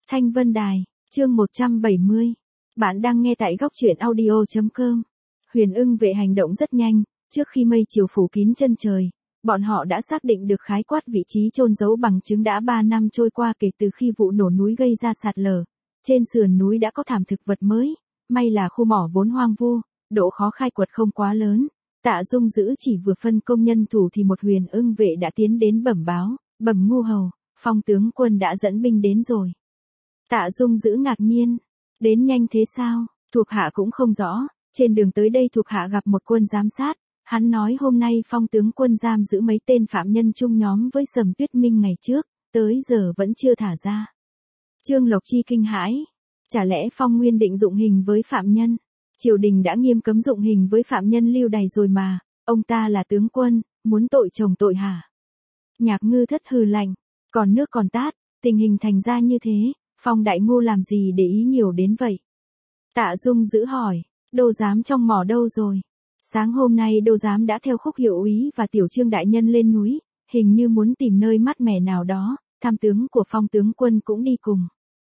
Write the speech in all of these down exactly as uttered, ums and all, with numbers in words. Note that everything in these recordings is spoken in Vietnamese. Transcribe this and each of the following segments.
Thanh Vân Đài, chương một trăm bảy mươi. Bạn đang nghe tại góc truyện audio chấm com. Huyền Ưng Vệ hành động rất nhanh, trước khi mây chiều phủ kín chân trời, bọn họ đã xác định được khái quát vị trí chôn giấu bằng chứng đã ba năm trôi qua kể từ khi vụ nổ núi gây ra sạt lở. Trên sườn núi đã có thảm thực vật mới, may là khu mỏ vốn hoang vu, độ khó khai quật không quá lớn. Tạ Dung Dữ chỉ vừa phân công nhân thủ thì một Huyền Ưng Vệ đã tiến đến bẩm báo, bẩm Ngu Hầu, Phong tướng quân đã dẫn binh đến rồi. Tạ Dung Dữ ngạc nhiên, đến nhanh thế sao? Thuộc hạ cũng không rõ, trên đường tới đây thuộc hạ gặp một quân giám sát, hắn nói hôm nay Phong tướng quân giam giữ mấy tên phạm nhân chung nhóm với Sầm Tuyết Minh ngày trước, tới giờ vẫn chưa thả ra. Trương Lộc Chi kinh hãi, chả lẽ Phong Nguyên định dụng hình với phạm nhân? Triều đình đã nghiêm cấm dụng hình với phạm nhân lưu đày rồi mà, ông ta là tướng quân, muốn tội chồng tội hả? Nhạc Ngư Thất hừ lạnh, còn nước còn tát, tình hình thành ra như thế, Phong đại ngu làm gì để ý nhiều đến vậy? Tạ Dung Dữ hỏi, đô giám trong mỏ đâu rồi? Sáng hôm nay đô giám đã theo Khúc hiệu úy và Tiểu Trương đại nhân lên núi, hình như muốn tìm nơi mát mẻ nào đó, tham tướng của Phong tướng quân cũng đi cùng.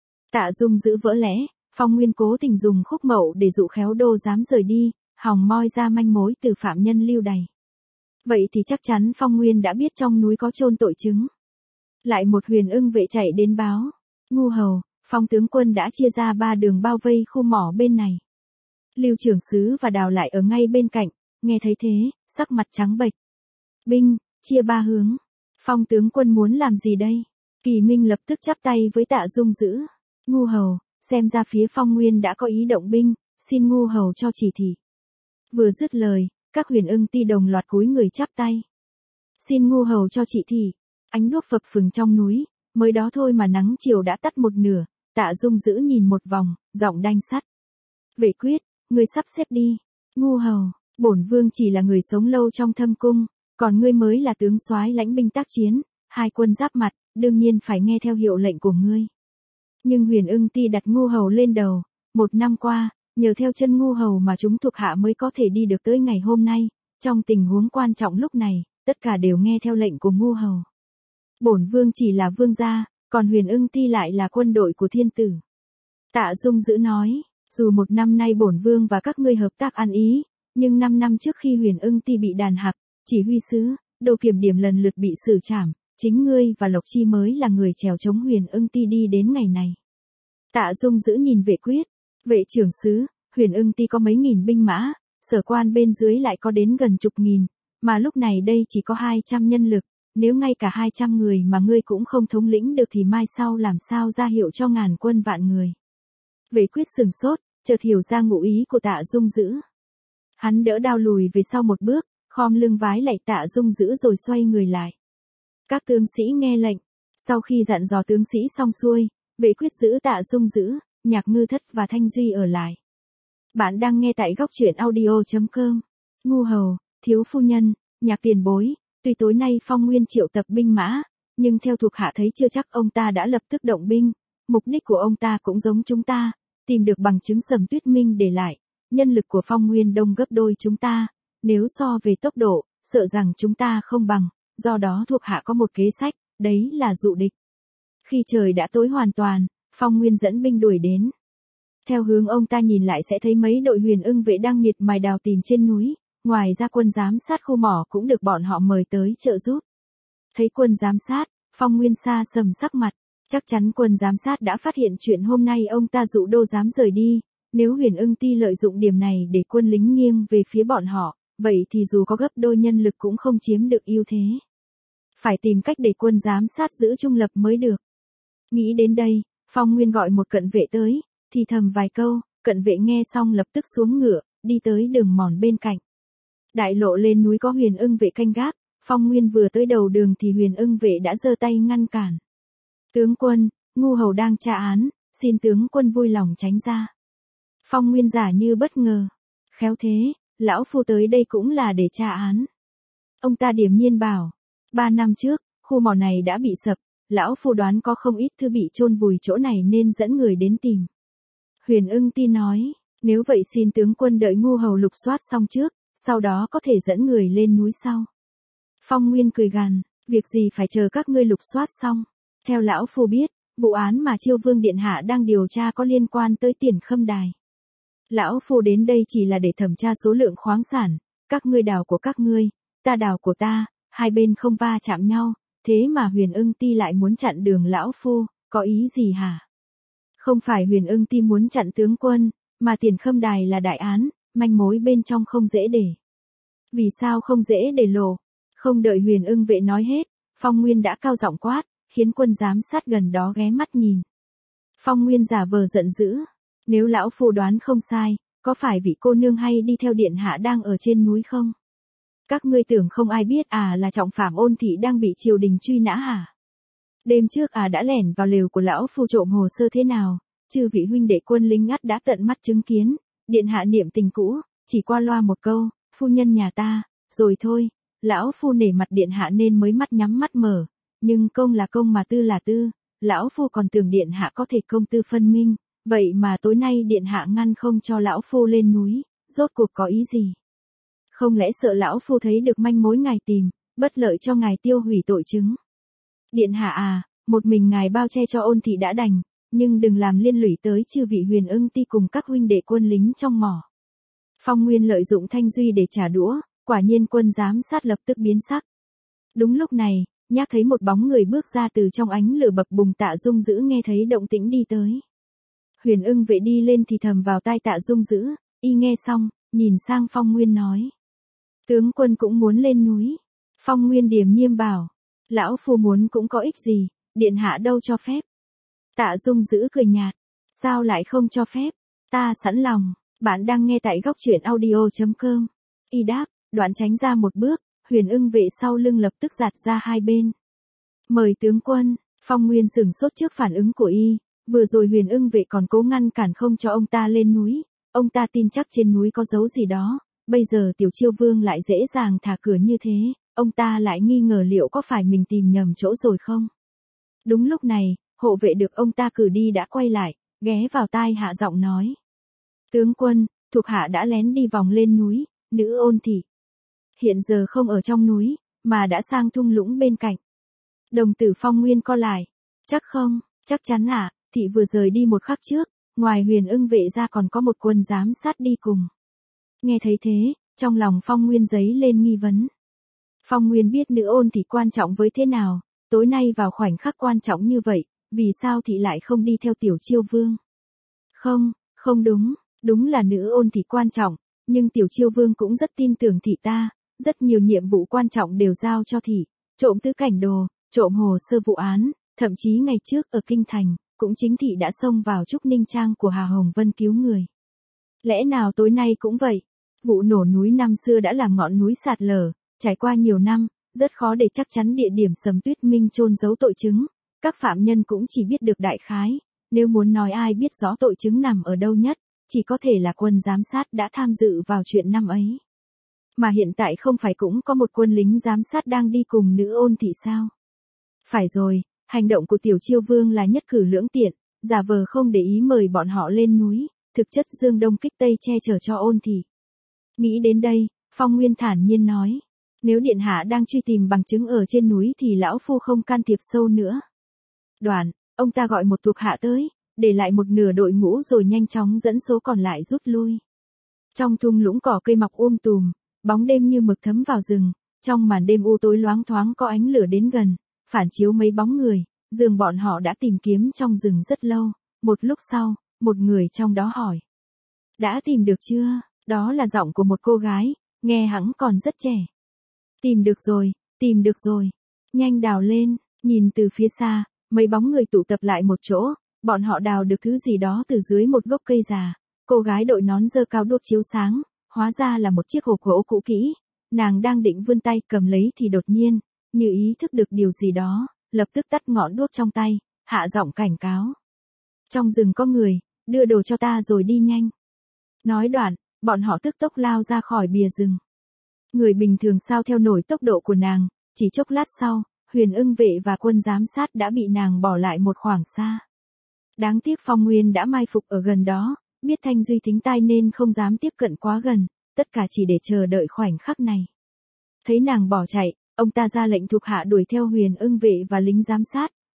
Tạ Dung Dữ vỡ lẽ, Phong Nguyên cố tình dùng Khúc Mậu để dụ khéo đô giám rời đi, hòng moi ra manh mối từ phạm nhân lưu đày. Vậy thì chắc chắn Phong Nguyên đã biết trong núi có chôn tội chứng. Lại một Huyền Ưng Vệ chạy đến báo, Ngu Hầu, Phong tướng quân đã chia ra ba đường bao vây khu mỏ bên này. Lưu Trưởng Sứ và Đào lại ở ngay bên cạnh, nghe thấy thế, sắc mặt trắng bệch. Binh, chia ba hướng. Phong tướng quân muốn làm gì đây? Kỳ Minh lập tức chắp tay với Tạ Dung Dữ. Ngu Hầu, xem ra phía Phong Nguyên đã có ý động binh, xin Ngu Hầu cho chỉ thị. Vừa dứt lời, các Huyền Ưng ti đồng loạt cúi người chắp tay. Xin Ngu Hầu cho chỉ thị. Ánh đuốc phập phừng trong núi, mới đó thôi mà nắng chiều đã tắt một nửa. Tạ Dung Dữ nhìn một vòng, giọng đanh sắt. Vệ Quyết, ngươi sắp xếp đi. Ngu Hầu, bổn vương chỉ là người sống lâu trong thâm cung, còn ngươi mới là tướng soái lãnh binh tác chiến, hai quân giáp mặt, đương nhiên phải nghe theo hiệu lệnh của ngươi. Nhưng Huyền Ưng ti đặt Ngu Hầu lên đầu, một năm qua, nhờ theo chân Ngu Hầu mà chúng thuộc hạ mới có thể đi được tới ngày hôm nay, trong tình huống quan trọng lúc này, tất cả đều nghe theo lệnh của Ngu Hầu. Bổn vương chỉ là vương gia, còn Huyền Ưng ti lại là quân đội của thiên tử. Tạ Dung Dữ nói, dù một năm nay bổn vương và các ngươi hợp tác ăn ý, nhưng năm năm trước khi Huyền Ưng ti bị đàn hặc, chỉ huy sứ, đô kiểm điểm lần lượt bị xử trảm, chính ngươi và Lộc Chi mới là người trèo chống Huyền Ưng ti đi đến ngày này. Tạ Dung Dữ nhìn Vệ Quyết, Vệ trưởng sứ, Huyền Ưng ti có mấy nghìn binh mã, sở quan bên dưới lại có đến gần chục nghìn, mà lúc này đây chỉ có hai trăm nhân lực. Nếu ngay cả hai trăm người mà ngươi cũng không thống lĩnh được thì mai sau làm sao ra hiệu cho ngàn quân vạn người. Vệ Quyết sừng sốt, chợt hiểu ra ngụ ý của Tạ Dung Dữ. Hắn đỡ đao lùi về sau một bước, khom lưng vái lạy Tạ Dung Dữ rồi xoay người lại. Các tướng sĩ nghe lệnh, sau khi dặn dò tướng sĩ xong xuôi, Vệ Quyết giữ Tạ Dung Dữ, Nhạc Ngư Thất và Thanh Duy ở lại. Bạn đang nghe tại góc truyện audio chấm com. Ngu Hầu, thiếu phu nhân, Nhạc tiền bối. Tuy tối nay Phong Nguyên triệu tập binh mã, nhưng theo thuộc hạ thấy chưa chắc ông ta đã lập tức động binh, mục đích của ông ta cũng giống chúng ta, tìm được bằng chứng Sầm Tuyết Minh để lại, nhân lực của Phong Nguyên đông gấp đôi chúng ta, nếu so về tốc độ, sợ rằng chúng ta không bằng, do đó thuộc hạ có một kế sách, đấy là dụ địch. Khi trời đã tối hoàn toàn, Phong Nguyên dẫn binh đuổi đến. Theo hướng ông ta nhìn lại sẽ thấy mấy đội Huyền Ưng Vệ đang miệt mài đào tìm trên núi. Ngoài ra quân giám sát khu mỏ cũng được bọn họ mời tới trợ giúp. Thấy quân giám sát, Phong Nguyên xa sầm sắc mặt, chắc chắn quân giám sát đã phát hiện chuyện hôm nay ông ta dụ đô giám rời đi, nếu Huyền Ưng ti lợi dụng điểm này để quân lính nghiêng về phía bọn họ, vậy thì dù có gấp đôi nhân lực cũng không chiếm được ưu thế. Phải tìm cách để quân giám sát giữ trung lập mới được. Nghĩ đến đây, Phong Nguyên gọi một cận vệ tới, thì thầm vài câu, cận vệ nghe xong lập tức xuống ngựa, đi tới đường mòn bên cạnh. Đại lộ lên núi có Huyền Ưng Vệ canh gác, Phong Nguyên vừa tới đầu đường thì Huyền Ưng Vệ đã giơ tay ngăn cản. Tướng quân, Ngu Hầu đang tra án, xin tướng quân vui lòng tránh ra. Phong Nguyên giả như bất ngờ. Khéo thế, lão phu tới đây cũng là để tra án. Ông ta điềm nhiên bảo, ba năm trước, khu mỏ này đã bị sập, lão phu đoán có không ít thư bị chôn vùi chỗ này nên dẫn người đến tìm. Huyền Ưng ti nói, nếu vậy xin tướng quân đợi Ngu Hầu lục soát xong trước, sau đó có thể dẫn người lên núi sau. Phong Nguyên cười gằn, việc gì phải chờ các ngươi lục soát xong. Theo lão phu biết, Vụ án mà Chiêu Vương Điện Hạ đang điều tra có liên quan tới Tiền Khâm Đài. Lão Phu đến đây chỉ là để thẩm tra số lượng khoáng sản, các ngươi đào của các ngươi, ta đào của ta, hai bên không va chạm nhau, thế mà Huyền Ưng Ti lại muốn chặn đường Lão Phu, có ý gì hả? Không phải Huyền Ưng Ti muốn chặn tướng quân, mà Tiền Khâm Đài là đại án, manh mối bên trong không dễ để. Vì sao không dễ để lộ? Không đợi Huyền Ưng Vệ nói hết, Phong Nguyên đã cao giọng quát, khiến quân giám sát gần đó ghé mắt nhìn. Phong Nguyên giả vờ giận dữ, nếu Lão Phu đoán không sai, có phải vị cô nương hay đi theo điện hạ đang ở trên núi không? Các ngươi tưởng không ai biết à là trọng phạm Ôn thị đang bị triều đình truy nã hả? Đêm trước à đã lẻn vào lều của Lão Phu trộm hồ sơ thế nào, chư vị huynh đệ quân lính ngắt đã tận mắt chứng kiến, điện hạ niệm tình cũ, chỉ qua loa một câu, phu nhân nhà ta, rồi thôi, Lão Phu nể mặt điện hạ nên mới mắt nhắm mắt mở, nhưng công là công mà tư là tư, Lão Phu còn tưởng điện hạ có thể công tư phân minh, vậy mà tối nay điện hạ ngăn không cho Lão Phu lên núi, rốt cuộc có ý gì? Không lẽ sợ Lão Phu thấy được manh mối ngài tìm, bất lợi cho ngài tiêu hủy tội chứng? Điện hạ à, một mình ngài bao che cho Ôn thị đã đành, nhưng đừng làm liên lụy tới chư vị Huyền Ưng Ti cùng các huynh đệ quân lính trong mỏ. Phong Nguyên lợi dụng Thanh Duy để trả đũa, quả nhiên quân giám sát lập tức biến sắc. Đúng lúc này, Nhác thấy một bóng người bước ra từ trong ánh lửa bập bùng. Tạ Dung Dữ nghe thấy động tĩnh đi tới. Huyền Ưng Vệ đi lên thì thầm vào tai Tạ Dung Dữ, y nghe xong, nhìn sang Phong Nguyên nói. Tướng quân cũng muốn lên núi. Phong Nguyên điềm nhiên bảo, Lão Phu muốn cũng có ích gì, điện hạ đâu cho phép. Tạ Dung Dữ cười nhạt, sao lại không cho phép, ta sẵn lòng. Bạn đang nghe tại góc truyện audio chấm com. Y đáp, đoạn tránh ra một bước, Huyền Ưng Vệ sau lưng lập tức giạt ra hai bên. Mời tướng quân. Phong Nguyên sửng sốt trước phản ứng của y, vừa rồi Huyền Ưng Vệ còn cố ngăn cản không cho ông ta lên núi, ông ta tin chắc trên núi có dấu gì đó, bây giờ Tiểu Chiêu Vương lại dễ dàng thả cửa như thế, ông ta lại nghi ngờ liệu có phải mình tìm nhầm chỗ rồi không. Đúng lúc này, hộ vệ được ông ta cử đi đã quay lại, ghé vào tai hạ giọng nói. Tướng quân, thuộc hạ đã lén đi vòng lên núi, nữ Ôn thị. Hiện giờ không ở trong núi, mà đã sang thung lũng bên cạnh. Đồng tử Phong Nguyên co lại. Chắc không, chắc chắn ạ, thị vừa rời đi một khắc trước, ngoài Huyền Ưng Vệ ra còn có một quân giám sát đi cùng. Nghe thấy thế, trong lòng Phong Nguyên dấy lên nghi vấn. Phong Nguyên biết nữ Ôn thị quan trọng với thế nào, tối nay vào khoảnh khắc quan trọng như vậy, vì sao thị lại không đi theo Tiểu Chiêu Vương? Không, không đúng, đúng là nữ Ôn thị quan trọng, nhưng Tiểu Chiêu Vương cũng rất tin tưởng thị ta, rất nhiều nhiệm vụ quan trọng đều giao cho thị, trộm tứ cảnh đồ, trộm hồ sơ vụ án, thậm chí ngày trước ở Kinh Thành, cũng chính thị đã xông vào Trúc Ninh Trang của Hà Hồng Vân cứu người. Lẽ nào tối nay cũng vậy? Vụ nổ núi năm xưa đã làm ngọn núi sạt lở, trải qua nhiều năm, rất khó để chắc chắn địa điểm Sầm Tuyết Minh chôn giấu tội chứng, các phạm nhân cũng chỉ biết được đại khái, nếu muốn nói ai biết rõ tội chứng nằm ở đâu nhất, chỉ có thể là quân giám sát đã tham dự vào chuyện năm ấy. Mà hiện tại không phải cũng có một quân lính giám sát đang đi cùng nữ Ôn thị sao? Phải rồi, hành động của Tiểu Chiêu Vương là nhất cử lưỡng tiện, giả vờ không để ý mời bọn họ lên núi, thực chất dương đông kích tây che chở cho Ôn thị. Nghĩ đến đây, Phong Nguyên thản nhiên nói, nếu điện hạ đang truy tìm bằng chứng ở trên núi thì Lão Phu không can thiệp sâu nữa. Đoạn, ông ta gọi một thuộc hạ tới, để lại một nửa đội ngũ rồi nhanh chóng dẫn số còn lại rút lui. Trong thung lũng cỏ cây mọc um tùm, bóng đêm như mực thấm vào rừng, trong màn đêm u tối loáng thoáng có ánh lửa đến gần, phản chiếu mấy bóng người, dường bọn họ đã tìm kiếm trong rừng rất lâu, một lúc sau, một người trong đó hỏi. Đã tìm được chưa? Đó là giọng của một cô gái, nghe hẳn còn rất trẻ. Tìm được rồi, tìm được rồi. Nhanh đào lên, nhìn từ phía xa, mấy bóng người tụ tập lại một chỗ, bọn họ đào được thứ gì đó từ dưới một gốc cây già. Cô gái đội nón dơ cao đuốc chiếu sáng, hóa ra là một chiếc hộp gỗ cũ kỹ. Nàng đang định vươn tay cầm lấy thì đột nhiên, như ý thức được điều gì đó, lập tức tắt ngọn đuốc trong tay, hạ giọng cảnh cáo. Trong rừng có người, đưa đồ cho ta rồi đi nhanh. Nói đoạn, bọn họ tức tốc lao ra khỏi bìa rừng. Người bình thường sao theo nổi tốc độ của nàng, chỉ chốc lát sau, Huyền Ưng Vệ và quân giám sát đã bị nàng bỏ lại một khoảng xa. Đáng tiếc Phong Nguyên đã mai phục ở gần đó, biết Thanh Duy thính tai nên không dám tiếp cận quá gần, tất cả chỉ để chờ đợi khoảnh khắc này. Thấy nàng bỏ chạy, ông ta ra lệnh thuộc hạ đuổi theo Huyền Ưng Vệ và lính giám sát,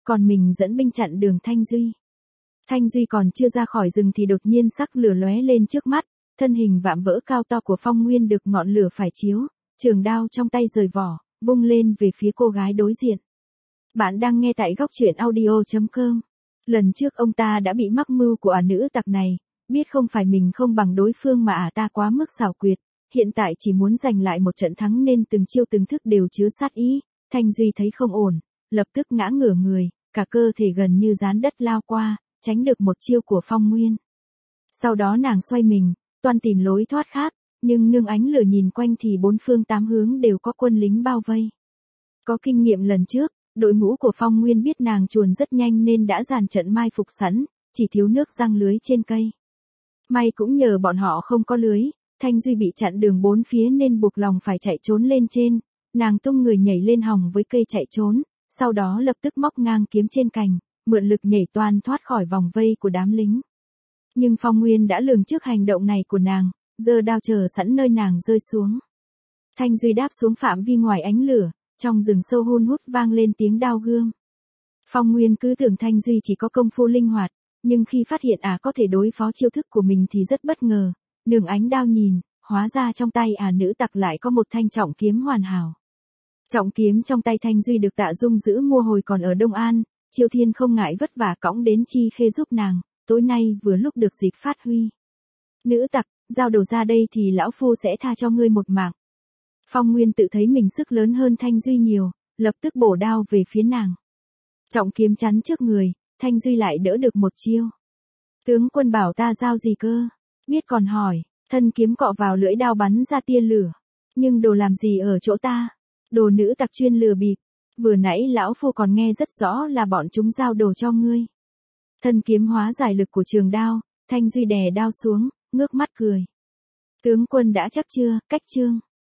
còn mình dẫn binh chặn đường Thanh Duy. Thanh Duy còn chưa ra khỏi rừng thì đột nhiên sắc lửa lóe lên trước mắt, thân hình vạm vỡ cao to của Phong Nguyên được ngọn lửa phải chiếu, trường đao trong tay rời vỏ, vung lên về phía cô gái đối diện. Bạn đang nghe tại góc truyện audio chấm com. Lần trước ông ta đã bị mắc mưu của ả nữ tặc này, biết không phải mình không bằng đối phương mà ả ta quá mức xảo quyệt, hiện tại chỉ muốn giành lại một trận thắng nên từng chiêu từng thức đều chứa sát ý. Thanh Duy thấy không ổn, lập tức ngã ngửa người, cả cơ thể gần như dán đất lao qua, tránh được một chiêu của Phong Nguyên. Sau đó nàng xoay mình, toan tìm lối thoát khác, nhưng nương ánh lửa nhìn quanh thì bốn phương tám hướng đều có quân lính bao vây. Có kinh nghiệm lần trước, đội ngũ của Phong Nguyên biết nàng chuồn rất nhanh nên đã dàn trận mai phục sẵn, chỉ thiếu nước giăng lưới trên cây. May cũng nhờ bọn họ không có lưới, Thanh Duy bị chặn đường bốn phía nên buộc lòng phải chạy trốn lên trên, nàng tung người nhảy lên hòng với cây chạy trốn, sau đó lập tức móc ngang kiếm trên cành, mượn lực nhảy toan thoát khỏi vòng vây của đám lính. Nhưng Phong Nguyên đã lường trước hành động này của nàng, giơ đao chờ sẵn nơi nàng rơi xuống. Thanh Duy đáp xuống phạm vi ngoài ánh lửa, trong rừng sâu hun hút vang lên tiếng đao gươm. Phong Nguyên cứ tưởng Thanh Duy chỉ có công phu linh hoạt, nhưng khi phát hiện ả à có thể đối phó chiêu thức của mình thì rất bất ngờ, nương ánh đao nhìn, hóa ra trong tay ả à nữ tặc lại có một thanh trọng kiếm hoàn hảo. Trọng kiếm trong tay Thanh Duy được Tạ Dung giữ mua hồi còn ở Đông An, Chiêu Thiên không ngại vất vả cõng đến Chi Khê giúp nàng, tối nay vừa lúc được dịp phát huy. Nữ tặc, giao đồ ra đây thì lão phu sẽ tha cho ngươi một mạng. Phong Nguyên tự thấy mình sức lớn hơn Thanh Duy nhiều, lập tức bổ đao về phía nàng. Trọng kiếm chắn trước người, Thanh Duy lại đỡ được một chiêu. Tướng quân bảo ta giao gì cơ? Biết còn hỏi, thân kiếm cọ vào lưỡi đao bắn ra tia lửa. Nhưng đồ làm gì ở chỗ ta? Đồ nữ tặc chuyên lừa bịp. Vừa nãy lão phu còn nghe rất rõ là bọn chúng giao đồ cho ngươi. Thân kiếm hóa giải lực của trường đao, Thanh Duy đè đao xuống, ngước mắt cười. Tướng quân đã chắc chưa, cách chương.